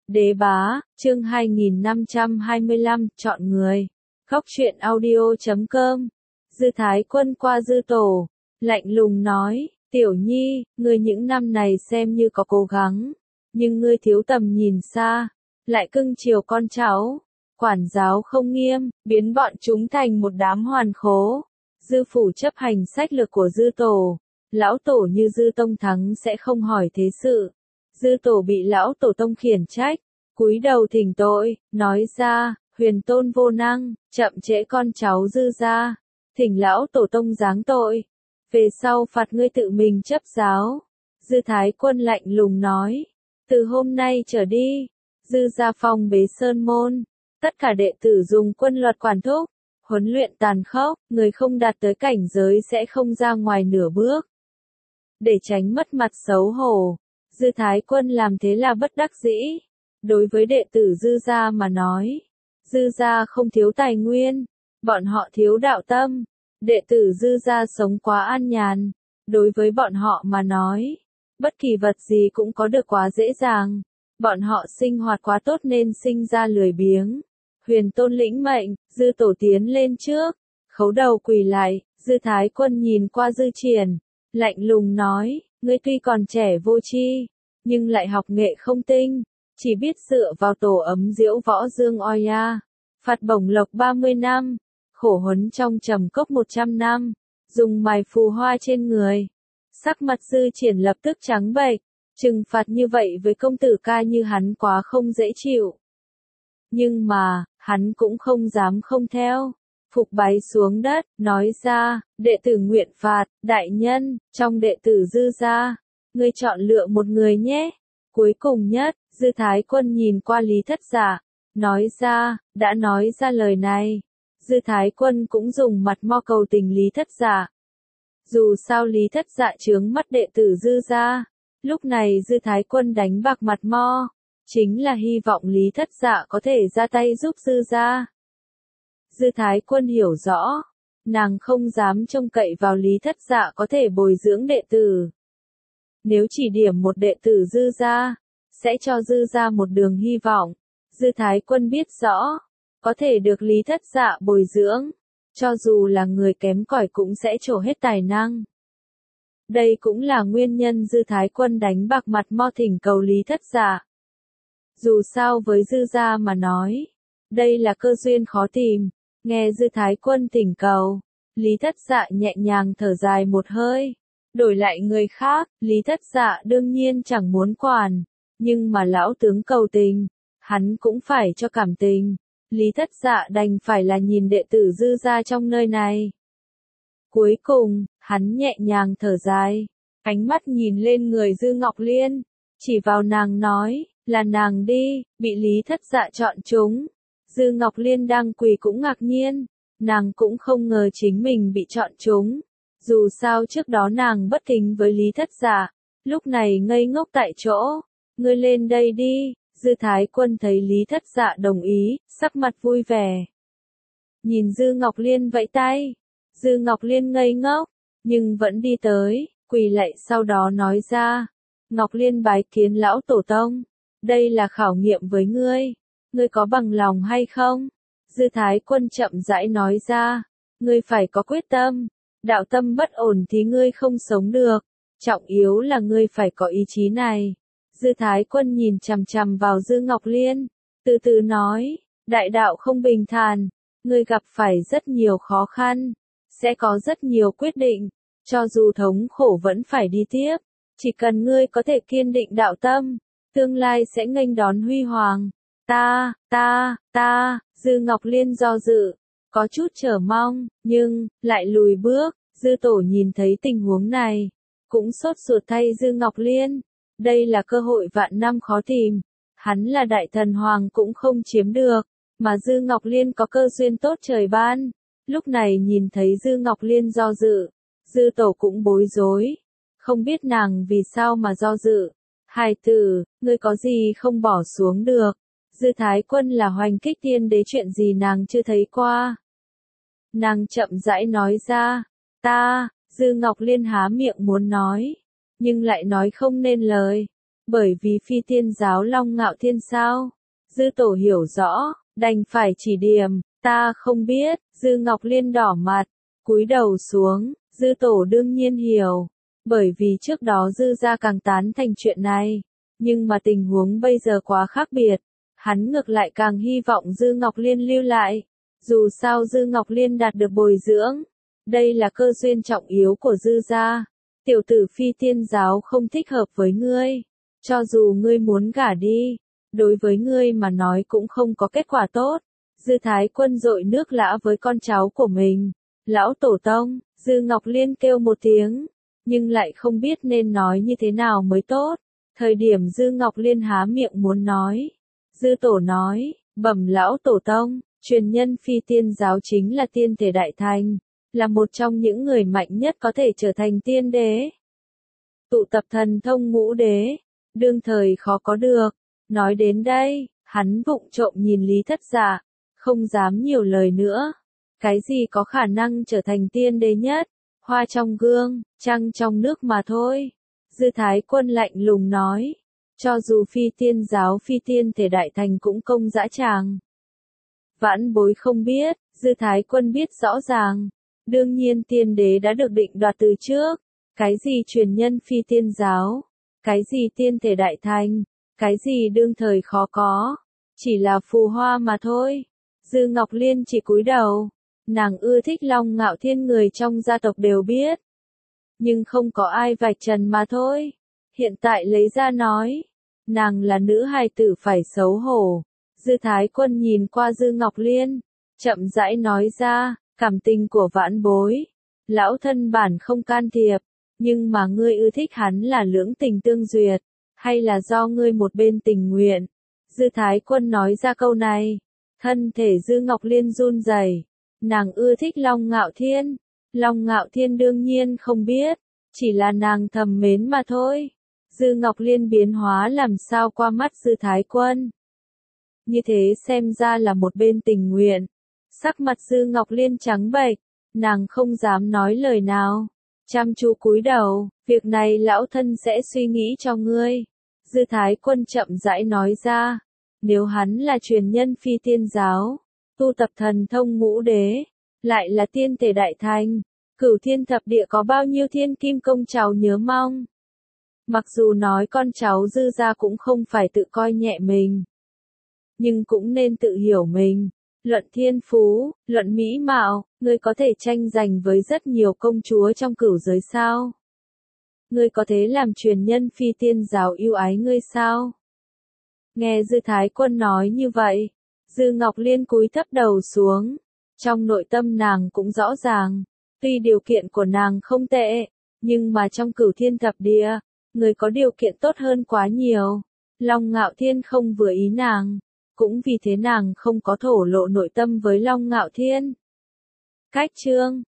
Đế bá, chương 2525, chọn người. Khóc chuyện audio.com. Dư Thái Quân qua Dư Tổ, lạnh lùng nói, Tiểu Nhi, ngươi những năm này xem như có cố gắng, nhưng ngươi thiếu tầm nhìn xa, lại cưng chiều con cháu, quản giáo không nghiêm, biến bọn chúng thành một đám hoàn khố. Dư phủ chấp hành sách lược của Dư Tổ, lão tổ như Dư Tông Thắng sẽ không hỏi thế sự. Dư Tổ bị lão tổ tông khiển trách, cúi đầu thỉnh tội, nói ra, Huyền Tôn vô năng, chậm trễ con cháu Dư gia, thỉnh lão tổ tông giáng tội, về sau phạt ngươi tự mình chấp giáo. Dư Thái Quân lạnh lùng nói, từ hôm nay trở đi, Dư gia phong bế sơn môn, tất cả đệ tử dùng quân luật quản thúc, huấn luyện tàn khốc, người không đạt tới cảnh giới sẽ không ra ngoài nửa bước. Để tránh mất mặt xấu hổ, Dư Thái Quân làm thế là bất đắc dĩ. Đối với đệ tử Dư gia mà nói, Dư gia không thiếu tài nguyên, bọn họ thiếu đạo tâm. Đệ tử Dư gia sống quá an nhàn, đối với bọn họ mà nói, bất kỳ vật gì cũng có được quá dễ dàng. Bọn họ sinh hoạt quá tốt nên sinh ra lười biếng. Huyền Tôn lĩnh mệnh, Dư Tổ tiến lên trước, khấu đầu quỳ lại. Dư Thái Quân nhìn qua Dư Triển, lạnh lùng nói, ngươi tuy còn trẻ vô tri, nhưng lại học nghệ không tinh, chỉ biết dựa vào tổ ấm diễu võ dương oia, phạt bổng lộc 30 năm, khổ huấn trong trầm cốc 100 năm, dùng mài phù hoa trên người. Sắc mặt Dư Triển lập tức trắng bệch, trừng phạt như vậy với công tử ca như hắn quá không dễ chịu. Nhưng mà, hắn cũng không dám không theo. Phục bái xuống đất, nói ra, đệ tử nguyện phạt, đại nhân, trong đệ tử Dư gia, ngươi chọn lựa một người nhé. Cuối cùng nhất, Dư Thái Quân nhìn qua Lý Thất Dạ, nói ra, đã nói ra lời này. Dư Thái Quân cũng dùng mặt mo cầu tình Lý Thất Dạ. Dù sao Lý Thất Dạ chướng mắt đệ tử Dư gia, lúc này Dư Thái Quân đánh bạc mặt mo, chính là hy vọng Lý Thất Dạ có thể ra tay giúp Dư gia. Dư Thái Quân hiểu rõ, nàng không dám trông cậy vào Lý Thất Dạ có thể bồi dưỡng đệ tử. Nếu chỉ điểm một đệ tử Dư gia, sẽ cho Dư gia một đường hy vọng. Dư Thái Quân biết rõ, có thể được Lý Thất Dạ bồi dưỡng, cho dù là người kém cỏi cũng sẽ trổ hết tài năng. Đây cũng là nguyên nhân Dư Thái Quân đánh bạc mặt mo thỉnh cầu Lý Thất Dạ. Dù sao với Dư gia mà nói, đây là cơ duyên khó tìm. Nghe Dư Thái Quân thỉnh cầu, Lý Thất Dạ nhẹ nhàng thở dài một hơi. Đổi lại người khác, Lý Thất Dạ đương nhiên chẳng muốn quản, nhưng mà lão tướng cầu tình, hắn cũng phải cho cảm tình. Lý Thất Dạ đành phải là nhìn đệ tử Dư gia trong nơi này. Cuối cùng, hắn nhẹ nhàng thở dài, ánh mắt nhìn lên người Dư Ngọc Liên, chỉ vào nàng nói, là nàng đi, bị Lý Thất Dạ chọn chúng. Dư Ngọc Liên đang quỳ cũng ngạc nhiên, nàng cũng không ngờ chính mình bị chọn chúng. Dù sao trước đó nàng bất kính với Lý Thất Dạ, lúc này ngây ngốc tại chỗ. Ngươi lên đây đi. Dư Thái Quân thấy Lý Thất Dạ đồng ý, sắc mặt vui vẻ. Nhìn Dư Ngọc Liên vẫy tay. Dư Ngọc Liên ngây ngốc, nhưng vẫn đi tới, quỳ lạy sau đó nói ra. Ngọc Liên bái kiến lão tổ tông. Đây là khảo nghiệm với ngươi. Ngươi có bằng lòng hay không? Dư Thái Quân chậm rãi nói ra. Ngươi phải có quyết tâm. Đạo tâm bất ổn thì ngươi không sống được. Trọng yếu là ngươi phải có ý chí này. Dư Thái Quân nhìn chằm chằm vào Dư Ngọc Liên, từ từ nói, đại đạo không bình thản, ngươi gặp phải rất nhiều khó khăn, sẽ có rất nhiều quyết định, cho dù thống khổ vẫn phải đi tiếp, chỉ cần ngươi có thể kiên định đạo tâm, tương lai sẽ nghênh đón huy hoàng. Dư Ngọc Liên do dự, có chút chờ mong, nhưng, lại lùi bước. Dư Tổ nhìn thấy tình huống này, cũng sốt ruột thay Dư Ngọc Liên. Đây là cơ hội vạn năm khó tìm, hắn là đại thần hoàng cũng không chiếm được, mà Dư Ngọc Liên có cơ duyên tốt trời ban. Lúc này nhìn thấy Dư Ngọc Liên do dự, Dư Tổ cũng bối rối, không biết nàng vì sao mà do dự. Hài tử, ngươi có gì không bỏ xuống được? Dư Thái Quân là Hoành Kích Tiên Đế, chuyện gì nàng chưa thấy qua. Nàng chậm rãi nói ra, Dư Ngọc Liên há miệng muốn nói, nhưng lại nói không nên lời. Bởi vì phi tiên giáo Long Ngạo Thiên sao? Dư tổ hiểu rõ, đành phải chỉ điểm, ta không biết, Dư Ngọc Liên đỏ mặt, cúi đầu xuống, Dư tổ đương nhiên hiểu, bởi vì trước đó Dư gia càng tán thành chuyện này, nhưng mà tình huống bây giờ quá khác biệt, hắn ngược lại càng hy vọng Dư Ngọc Liên lưu lại, dù sao Dư Ngọc Liên đạt được bồi dưỡng, đây là cơ duyên trọng yếu của Dư gia, tiểu tử phi tiên giáo không thích hợp với ngươi, cho dù ngươi muốn gả đi, đối với ngươi mà nói cũng không có kết quả tốt. Dư Thái Quân dội nước lã với con cháu của mình. Lão tổ tông, Dư Ngọc Liên kêu một tiếng, nhưng lại không biết nên nói như thế nào mới tốt. Thời điểm Dư Ngọc Liên há miệng muốn nói, Dư tổ nói, bẩm lão tổ tông, truyền nhân phi tiên giáo chính là tiên thể đại thành, là một trong những người mạnh nhất có thể trở thành tiên đế. Tụ tập thần thông ngũ đế, đương thời khó có được. Nói đến đây, hắn vụng trộm nhìn Lý Thất Dạ, không dám nhiều lời nữa. Cái gì có khả năng trở thành tiên đế nhất? Hoa trong gương, trăng trong nước mà thôi. Dư Thái Quân lạnh lùng nói, cho dù phi tiên giáo phi tiên thể đại thành cũng công dã tràng. Vãn bối không biết, Dư Thái Quân biết rõ ràng. Đương nhiên tiên đế đã được định đoạt từ trước. Cái gì truyền nhân phi tiên giáo? Cái gì tiên thể đại thành? Cái gì đương thời khó có? Chỉ là phù hoa mà thôi. Dư Ngọc Liên chỉ cúi đầu. Nàng ưa thích Long Ngạo Thiên, người trong gia tộc đều biết. Nhưng không có ai vạch trần mà thôi. Hiện tại lấy ra nói. Nàng là nữ hài tử phải xấu hổ. Dư Thái Quân nhìn qua Dư Ngọc Liên. Chậm rãi nói ra, cảm tình của vãn bối. Lão thân bản không can thiệp. Nhưng mà ngươi ưa thích hắn là lưỡng tình tương duyệt. Hay là do ngươi một bên tình nguyện? Dư Thái Quân nói ra câu này. Thân thể Dư Ngọc Liên run rẩy. Nàng ưa thích Long Ngạo Thiên. Long Ngạo Thiên đương nhiên không biết. Chỉ là nàng thầm mến mà thôi. Dư Ngọc Liên biến hóa làm sao qua mắt Dư Thái Quân. Như thế xem ra là một bên tình nguyện. Sắc mặt Dư Ngọc Liên trắng bệch. Nàng không dám nói lời nào. Chăm chú cúi đầu, việc này lão thân sẽ suy nghĩ cho ngươi. Dư Thái Quân chậm rãi nói ra, nếu hắn là truyền nhân phi tiên giáo, tu tập thần thông ngũ đế, lại là tiên thể đại thành, cửu thiên thập địa có bao nhiêu thiên kim công cháu nhớ mong. Mặc dù nói con cháu Dư gia cũng không phải tự coi nhẹ mình, nhưng cũng nên tự hiểu mình. Luận thiên phú, luận mỹ mạo, ngươi có thể tranh giành với rất nhiều công chúa trong cửu giới sao? Ngươi có thể làm truyền nhân phi tiên giáo yêu ái ngươi sao? Nghe Dư Thái Quân nói như vậy, Dư Ngọc Liên cúi thấp đầu xuống. Trong nội tâm nàng cũng rõ ràng, tuy điều kiện của nàng không tệ, nhưng mà trong cửu thiên thập địa, người có điều kiện tốt hơn quá nhiều. Long Ngạo Thiên không vừa ý nàng. Cũng vì thế nàng không có thổ lộ nội tâm với Long Ngạo Thiên. Cách chương